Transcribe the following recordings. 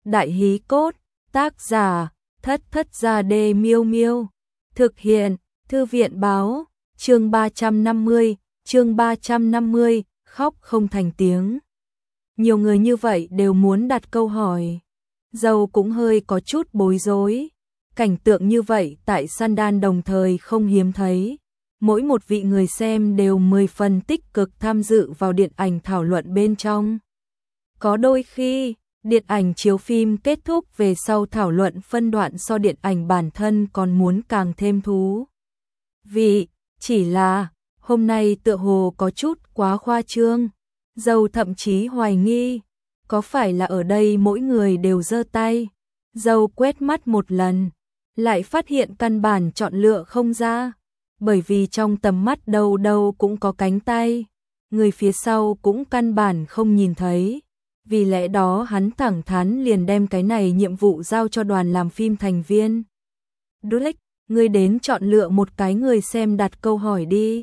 Đại hí cốt, tác giả, Thất Thất Gia Đê Miêu Miêu. Thực hiện, Thư viện báo, chương 350, khóc không thành tiếng. Nhiều người như vậy đều muốn đặt câu hỏi. Dâu cũng hơi có chút bối rối. Cảnh tượng như vậy tại Sandal đồng thời không hiếm thấy. Mỗi một vị người xem đều 10 phần tích cực tham dự vào điện ảnh thảo luận bên trong. Có đôi khi, điện ảnh chiếu phim kết thúc về sau thảo luận phân đoạn so điện ảnh bản thân còn muốn càng thêm thú vị, chỉ là hôm nay tựa hồ có chút quá khoa trương. Dâu thậm chí hoài nghi, có phải là ở đây mỗi người đều giơ tay. Dâu quét mắt một lần, lại phát hiện căn bản chọn lựa không ra, bởi vì trong tầm mắt đâu đâu cũng có cánh tay, người phía sau cũng căn bản không nhìn thấy. Vì lẽ đó hắn thẳng thắn liền đem cái này nhiệm vụ giao cho đoàn làm phim thành viên. Drake, ngươi đến chọn lựa một cái người xem đặt câu hỏi đi.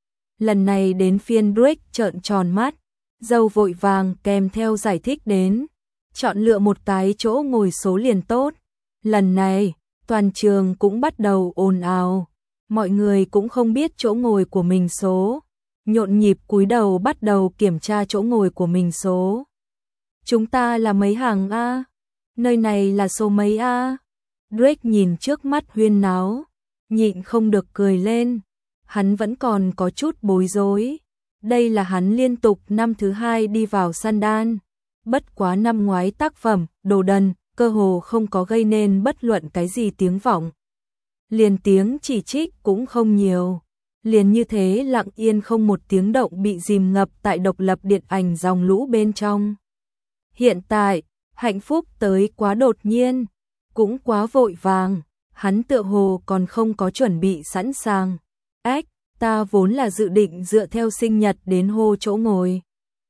Lần này đến phiên Drake trợn tròn mắt, dâu vội vàng kèm theo giải thích đến. Chọn lựa một cái chỗ ngồi số liền tốt. Lần này, toàn trường cũng bắt đầu ồn ào. Mọi người cũng không biết chỗ ngồi của mình số. Nhộn nhịp cúi đầu bắt đầu kiểm tra chỗ ngồi của mình số. Chúng ta là mấy hàng A? Nơi này là số mấy A? Drake nhìn trước mắt huyên náo, nhịn không được cười lên. Hắn vẫn còn có chút bối rối. Đây là hắn liên tục năm thứ 2 đi vào Sandal. Bất quá năm ngoái tác phẩm, Đồ Đần, cơ hồ không có gây nên bất luận cái gì tiếng vọng. Liền tiếng chỉ trích cũng không nhiều. Liền như thế lặng yên không một tiếng động bị dìm ngập tại độc lập điện ảnh dòng lũ bên trong. Hiện tại, hạnh phúc tới quá đột nhiên, cũng quá vội vàng, hắn tựa hồ còn không có chuẩn bị sẵn sàng. Ách, ta vốn là dự định dựa theo sinh nhật đến hô chỗ ngồi.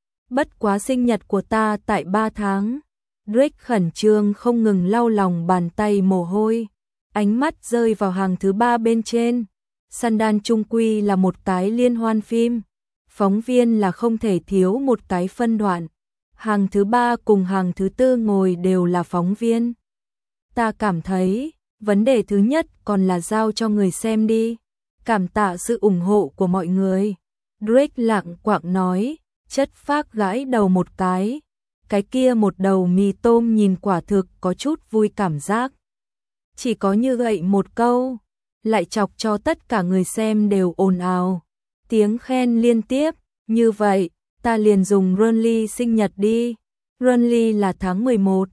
Bất quá sinh nhật của ta tại 3 tháng. Drake khẩn trương không ngừng lau lòng bàn tay mồ hôi, ánh mắt rơi vào hàng thứ 3 bên trên. Sandal chung quy là một cái liên hoan phim, phóng viên là không thể thiếu một cái phân đoạn. Hàng thứ 3 cùng hàng thứ 4 ngồi đều là phóng viên. Ta cảm thấy, vấn đề thứ nhất còn là giao cho người xem đi. Cảm tạ sự ủng hộ của mọi người. Drake lặng quạng nói, chất phác gãi đầu một cái. Cái kia một đầu mì tôm nhìn quả thực có chút vui cảm giác. Chỉ có như vậy một câu, lại chọc cho tất cả người xem đều ồn ào. Tiếng khen liên tiếp, như vậy. Ta liền dùng Runly sinh nhật đi. Runly là tháng 11.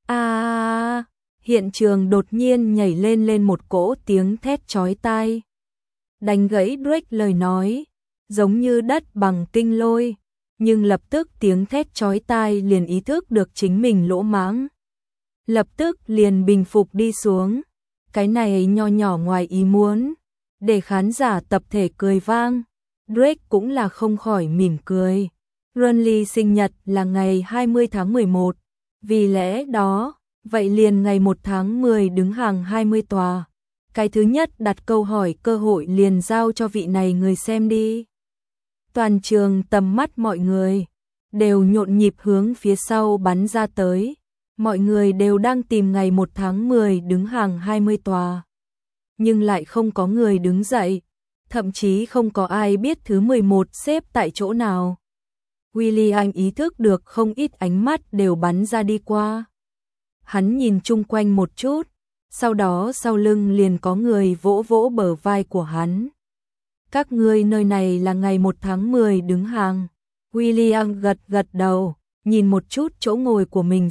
Hiện trường đột nhiên nhảy lên một cỗ tiếng thét chói tai. Đánh gãy Drake lời nói, giống như đất bằng kinh lôi, nhưng lập tức tiếng thét chói tai liền ý thức được chính mình lỗ mãng. Lập tức liền bình phục đi xuống. Cái này nho nhỏ ngoài ý muốn, để khán giả tập thể cười vang. Drake cũng là không khỏi mỉm cười. Runly sinh nhật là ngày 20 tháng 11, vì lẽ đó, vậy liền ngày 1 tháng 10 đứng hàng 20 tòa. Cái thứ nhất đặt câu hỏi cơ hội liền giao cho vị này người xem đi. Toàn trường tầm mắt mọi người đều nhộn nhịp hướng phía sau bắn ra tới. Mọi người đều đang tìm ngày 1 tháng 10 đứng hàng 20 tòa. Nhưng lại không có người đứng dậy, thậm chí không có ai biết thứ 11 xếp tại chỗ nào. William ý thức được không ít ánh mắt đều bắn ra đi qua. Hắn nhìn chung quanh một chút, sau đó sau lưng liền có người vỗ vỗ bờ vai của hắn. Các ngươi nơi này là ngày 1 tháng 10 đứng hàng. William gật đầu, nhìn một chút chỗ ngồi của mình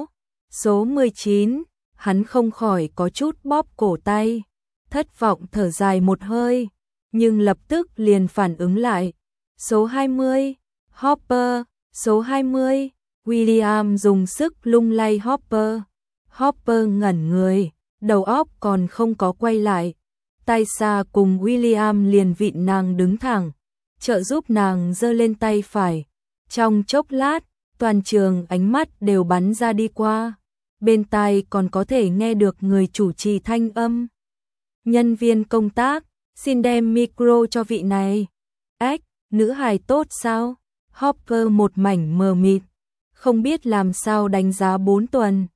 số 19, hắn không khỏi có chút bóp cổ tay, thất vọng thở dài một hơi, nhưng lập tức liền phản ứng lại. Số 20. Hopper, số 20, William dùng sức lung lay Hopper. Hopper ngẩn người, đầu óc còn không có quay lại. Taisa cùng William liền vịn nàng đứng thẳng, trợ giúp nàng giơ lên tay phải. Trong chốc lát, toàn trường ánh mắt đều bắn ra đi qua. Bên tai còn có thể nghe được người chủ trì thanh âm. Nhân viên công tác, xin đem micro cho vị này. Ách, nữ hài tốt sao? Hopper một mảnh mờ mịt, không biết làm sao đánh giá 4 tuần.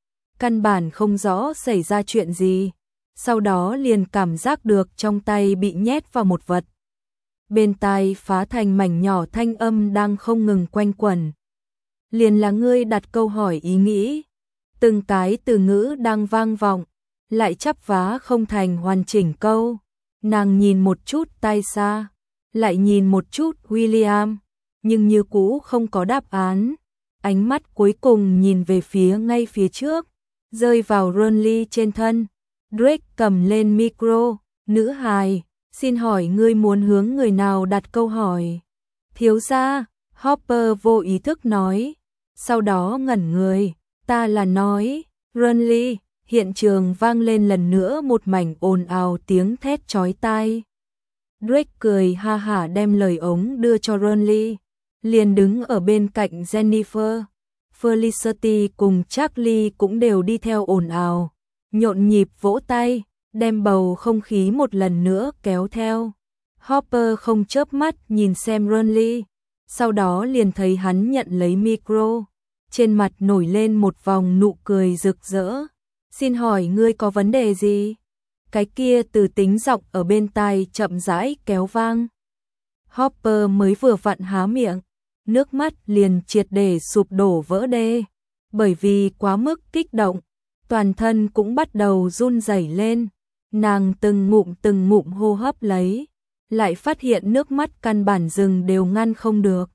căn bản không rõ xảy ra chuyện gì, sau đó liền cảm giác được trong tay bị nhét vào một vật. Bên tai phá thành mảnh nhỏ thanh âm đang không ngừng quanh quẩn. Liền là ngươi đặt câu hỏi ý nghĩ. Từng cái từ ngữ đang vang vọng, lại chắp vá không thành hoàn chỉnh câu. Nàng nhìn một chút tai xa, lại nhìn một chút William, nhưng như cũ không có đáp án. Ánh mắt cuối cùng nhìn về phía ngay phía trước, rơi vào Ronly trên thân. Drake cầm lên micro, nữ hài, xin hỏi ngươi muốn hướng người nào đặt câu hỏi? Thiếu gia, Hopper vô ý thức nói, sau đó ngẩn người, ta là nói, Ronly. Hiện trường vang lên lần nữa một mảnh ồn ào tiếng thét chói tai. Drake cười ha hả đem lời ống đưa cho Ronly, liền đứng ở bên cạnh Jennifer. Felicity cùng Charlie cũng đều đi theo ồn ào, nhộn nhịp vỗ tay, đem bầu không khí một lần nữa kéo theo. Hopper không chớp mắt nhìn xem Ronly, sau đó liền thấy hắn nhận lấy micro, trên mặt nổi lên một vòng nụ cười rực rỡ. Xin hỏi ngươi có vấn đề gì? Cái kia từ tính giọng ở bên tai chậm rãi kéo vang. Hopper mới vừa vặn há miệng, nước mắt liền triệt để sụp đổ vỡ đê. Bởi vì quá mức kích động, toàn thân cũng bắt đầu run rẩy lên. Nàng từng ngụm hô hấp lấy, lại phát hiện nước mắt căn bản dừng đều ngăn không được.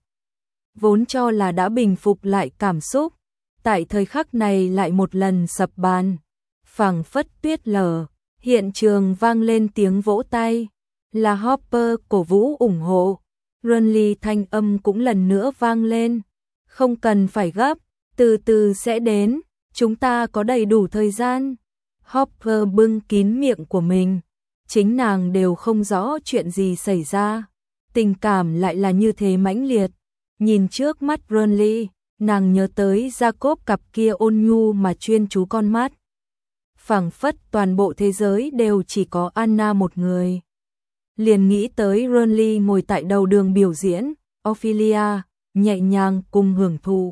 Vốn cho là đã bình phục lại cảm xúc, tại thời khắc này lại một lần sập bàn. Phảng phất tuyết lở, hiện trường vang lên tiếng vỗ tay, là Hopper cổ vũ ủng hộ. Ronly thanh âm cũng lần nữa vang lên, không cần phải gấp, từ từ sẽ đến, chúng ta có đầy đủ thời gian. Hopper bưng kín miệng của mình, chính nàng đều không rõ chuyện gì xảy ra, tình cảm lại là như thế mãnh liệt. Nhìn trước mắt Ronly, nàng nhớ tới Jacob cặp kia ôn nhu mà chuyên chú con mắt. Phảng phất toàn bộ thế giới đều chỉ có Anna một người. Liền nghĩ tới Ronly ngồi tại đầu đường biểu diễn, Ophelia, nhẹ nhàng cùng hưởng thụ.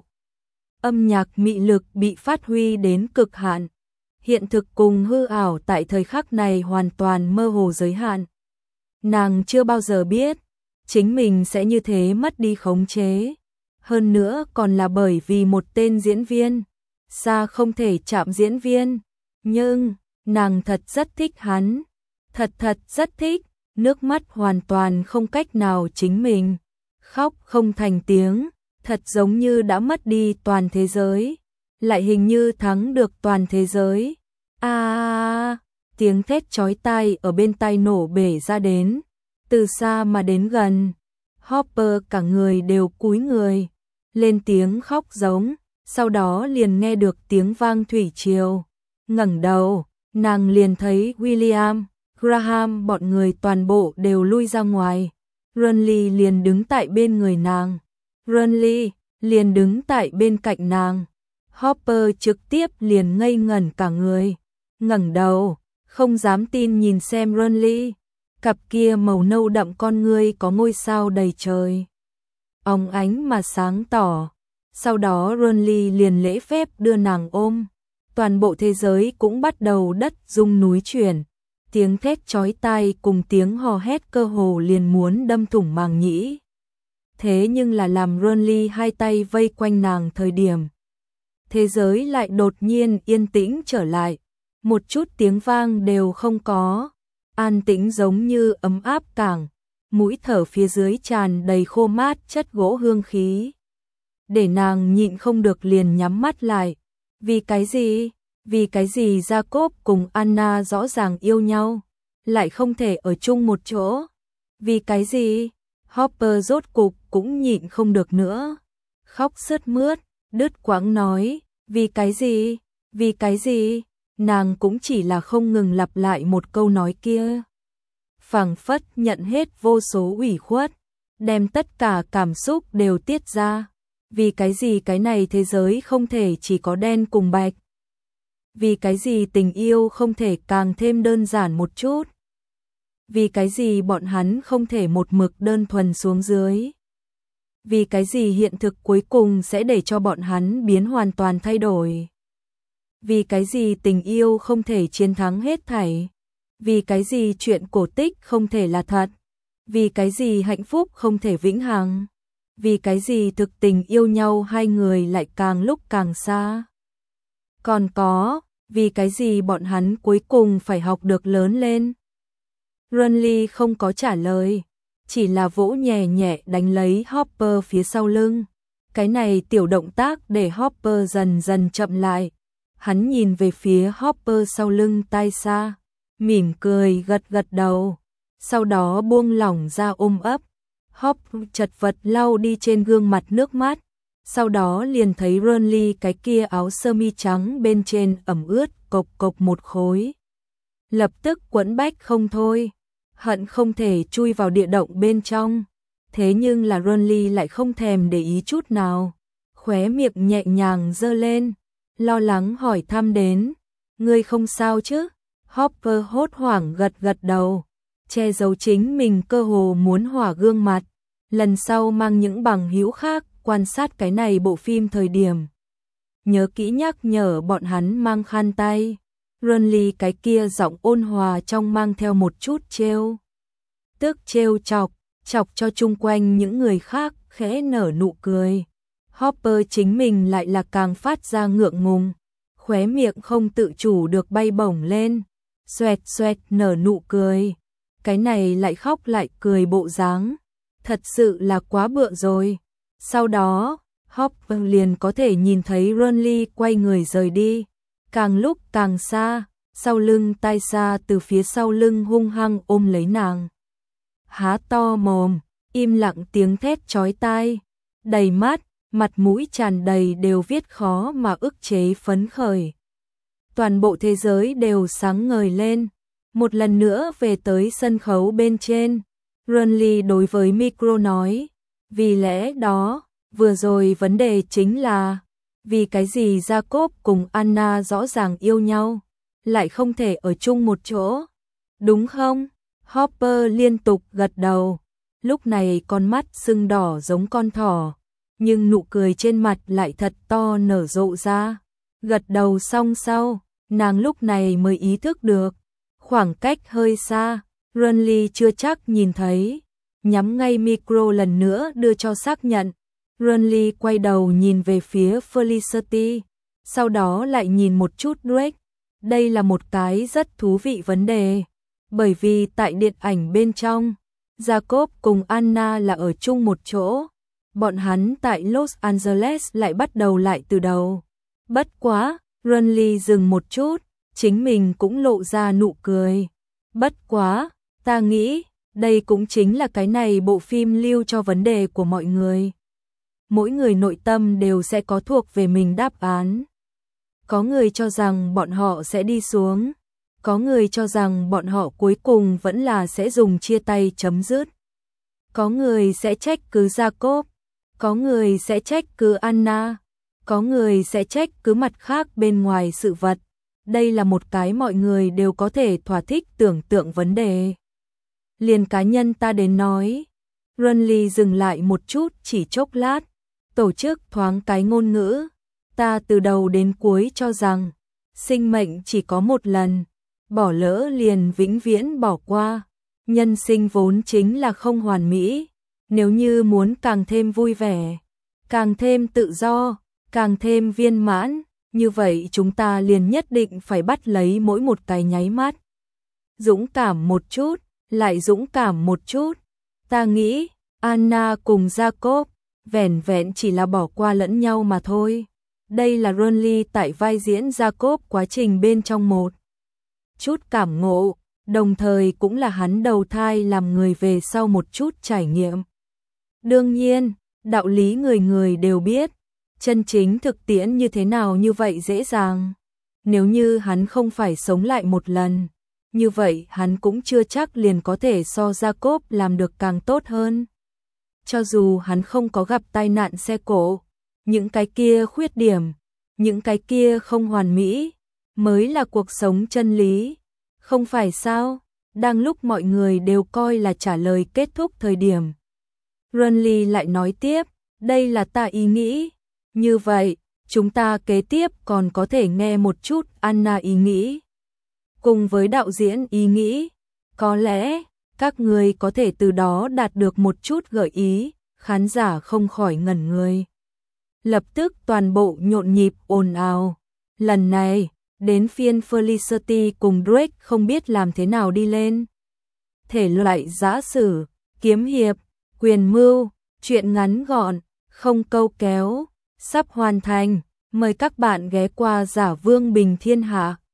Âm nhạc mị lực bị phát huy đến cực hạn. Hiện thực cùng hư ảo tại thời khắc này hoàn toàn mơ hồ giới hạn. Nàng chưa bao giờ biết, chính mình sẽ như thế mất đi khống chế. Hơn nữa còn là bởi vì một tên diễn viên, xa không thể chạm diễn viên. Nhưng, nàng thật rất thích hắn, thật rất thích, nước mắt hoàn toàn không cách nào chính mình, khóc không thành tiếng, thật giống như đã mất đi toàn thế giới, lại hình như thắng được toàn thế giới. Tiếng thét chói tai ở bên tai nổ bể ra đến, từ xa mà đến gần. Hopper cả người đều cúi người, lên tiếng khóc giống, sau đó liền nghe được tiếng vang thủy triều. Ngẩng đầu, nàng liền thấy William, Graham bọn người toàn bộ đều lui ra ngoài. Ronly liền đứng tại bên người nàng. Ronly liền đứng tại bên cạnh nàng. Hopper trực tiếp liền ngây ngẩn cả người. Ngẩng đầu, không dám tin nhìn xem Ronly. Cặp kia màu nâu đậm con ngươi có ngôi sao đầy trời, óng ánh mà sáng tỏ. Sau đó Ronly liền lễ phép đưa nàng ôm. Toàn bộ thế giới cũng bắt đầu đất rung núi chuyển. Tiếng thét chói tai cùng tiếng hò hét cơ hồ liền muốn đâm thủng màng nhĩ. Thế nhưng là làm Ronly hai tay vây quanh nàng thời điểm, thế giới lại đột nhiên yên tĩnh trở lại. Một chút tiếng vang đều không có, an tĩnh giống như ấm áp cảng. Mũi thở phía dưới tràn đầy khô mát chất gỗ hương khí, để nàng nhịn không được liền nhắm mắt lại. Vì cái gì? Vì cái gì Jacob cùng Anna rõ ràng yêu nhau, lại không thể ở chung một chỗ? Vì cái gì? Hopper rốt cục cũng nhịn không được nữa, khóc sướt mướt, đứt quãng nói, vì cái gì? Vì cái gì? Nàng cũng chỉ là không ngừng lặp lại một câu nói kia. Phảng phất nhận hết vô số ủy khuất, đem tất cả cảm xúc đều tiết ra. Vì cái gì cái này thế giới không thể chỉ có đen cùng bạch? Vì cái gì tình yêu không thể càng thêm đơn giản một chút? Vì cái gì bọn hắn không thể một mực đơn thuần xuống dưới? Vì cái gì hiện thực cuối cùng sẽ để cho bọn hắn biến hoàn toàn thay đổi? Vì cái gì tình yêu không thể chiến thắng hết thảy? Vì cái gì chuyện cổ tích không thể là thật? Vì cái gì hạnh phúc không thể vĩnh hằng? Vì cái gì thực tình yêu nhau hai người lại càng lúc càng xa? Còn có, vì cái gì bọn hắn cuối cùng phải học được lớn lên? Renly không có trả lời, chỉ là vỗ nhẹ nhẹ đánh lấy Hopper phía sau lưng. Cái này tiểu động tác để Hopper dần dần chậm lại. Hắn nhìn về phía Hopper sau lưng tai xa, mỉm cười gật gật đầu, sau đó buông lỏng ra ôm ấp. Hopper chật vật lau đi trên gương mặt nước mắt, sau đó liền thấy Renly cái kia áo sơ mi trắng bên trên ẩm ướt cộc cộc một khối. Lập tức quẫn bách không thôi, hận không thể chui vào địa động bên trong. Thế nhưng là Renly lại không thèm để ý chút nào, khóe miệng nhẹ nhàng giơ lên, lo lắng hỏi thăm đến, ngươi không sao chứ? Hopper hốt hoảng gật gật đầu, che giấu chính mình cơ hồ muốn hỏa gương mặt, lần sau mang những bằng hữu khác quan sát cái này bộ phim thời điểm. Nhớ kỹ nhắc nhở bọn hắn mang khăn tay. Renly cái kia giọng ôn hòa trong mang theo một chút trêu chọc cho chung quanh những người khác khẽ nở nụ cười. Hopper chính mình lại là càng phát ra ngượng ngùng, khóe miệng không tự chủ được bay bổng lên, xoẹt xoẹt nở nụ cười. Cái này lại khóc lại cười bộ dáng, thật sự là quá bựa rồi. Sau đó, Hopper liền có thể nhìn thấy Renly quay người rời đi, càng lúc càng xa, sau lưng tai xa từ phía sau lưng hung hăng ôm lấy nàng. Há to mồm, im lặng tiếng thét chói tai, đầy mắt, mặt mũi tràn đầy đều viết khó mà ức chế phấn khởi. Toàn bộ thế giới đều sáng ngời lên, một lần nữa về tới sân khấu bên trên. Renly đối với micro nói, vì lẽ đó, vừa rồi vấn đề chính là, vì cái gì Jacob cùng Anna rõ ràng yêu nhau, lại không thể ở chung một chỗ, đúng không? Hopper liên tục gật đầu, lúc này con mắt sưng đỏ giống con thỏ, nhưng nụ cười trên mặt lại thật to nở rộ ra. Gật đầu xong sau, nàng lúc này mới ý thức được, khoảng cách hơi xa, Renly chưa chắc nhìn thấy, nhắm ngay micro lần nữa đưa cho xác nhận. Renly quay đầu nhìn về phía Felicity, sau đó lại nhìn một chút Drake. Đây là một cái rất thú vị vấn đề, bởi vì tại điện ảnh bên trong, Jacob cùng Anna là ở chung một chỗ, bọn hắn tại Los Angeles lại bắt đầu lại từ đầu. Bất quá, Renly dừng một chút, chính mình cũng lộ ra nụ cười. Bất quá, ta nghĩ, đây cũng chính là cái này bộ phim lưu cho vấn đề của mọi người. Mỗi người nội tâm đều sẽ có thuộc về mình đáp án. Có người cho rằng bọn họ sẽ đi xuống, có người cho rằng bọn họ cuối cùng vẫn là sẽ dùng chia tay chấm dứt. Có người sẽ trách cứ Jacob, có người sẽ trách cứ Anna, có người sẽ trách cứ mặt khác bên ngoài sự vật. Đây là một cái mọi người đều có thể thỏa thích tưởng tượng vấn đề. Liền cá nhân ta đến nói, Renly dừng lại một chút chỉ chốc lát, tổ chức thoáng cái ngôn ngữ. Ta từ đầu đến cuối cho rằng, sinh mệnh chỉ có một lần, bỏ lỡ liền vĩnh viễn bỏ qua. Nhân sinh vốn chính là không hoàn mỹ, nếu như muốn càng thêm vui vẻ, càng thêm tự do, càng thêm viên mãn, như vậy chúng ta liền nhất định phải bắt lấy mỗi một cái nháy mắt. Dũng cảm một chút, lại dũng cảm một chút. Ta nghĩ, Anna cùng Jacob, vẻn vẹn chỉ là bỏ qua lẫn nhau mà thôi. Đây là Renly tại vai diễn Jacob quá trình bên trong một chút cảm ngộ, đồng thời cũng là hắn đầu thai làm người về sau một chút trải nghiệm. Đương nhiên, đạo lý người người đều biết, chân chính thực tiễn như thế nào như vậy dễ dàng. Nếu như hắn không phải sống lại một lần, như vậy hắn cũng chưa chắc liền có thể so Jacob làm được càng tốt hơn. Cho dù hắn không có gặp tai nạn xe cộ, những cái kia khuyết điểm, những cái kia không hoàn mỹ, mới là cuộc sống chân lý. Không phải sao? Đang lúc mọi người đều coi là trả lời kết thúc thời điểm, Renly lại nói tiếp, đây là ta ý nghĩ. Như vậy, chúng ta kế tiếp còn có thể nghe một chút Anna ý nghĩ. Cùng với đạo diễn ý nghĩ, có lẽ các người có thể từ đó đạt được một chút gợi ý, khán giả không khỏi ngẩn người. Lập tức toàn bộ nhộn nhịp ồn ào. Lần này, đến phiên Felicity cùng Drake không biết làm thế nào đi lên. Thể loại giã sử, kiếm hiệp, quyền mưu, truyện ngắn gọn, không câu kéo, sắp hoàn thành. Mời các bạn ghé qua Giả Vương Bình Thiên Hạ.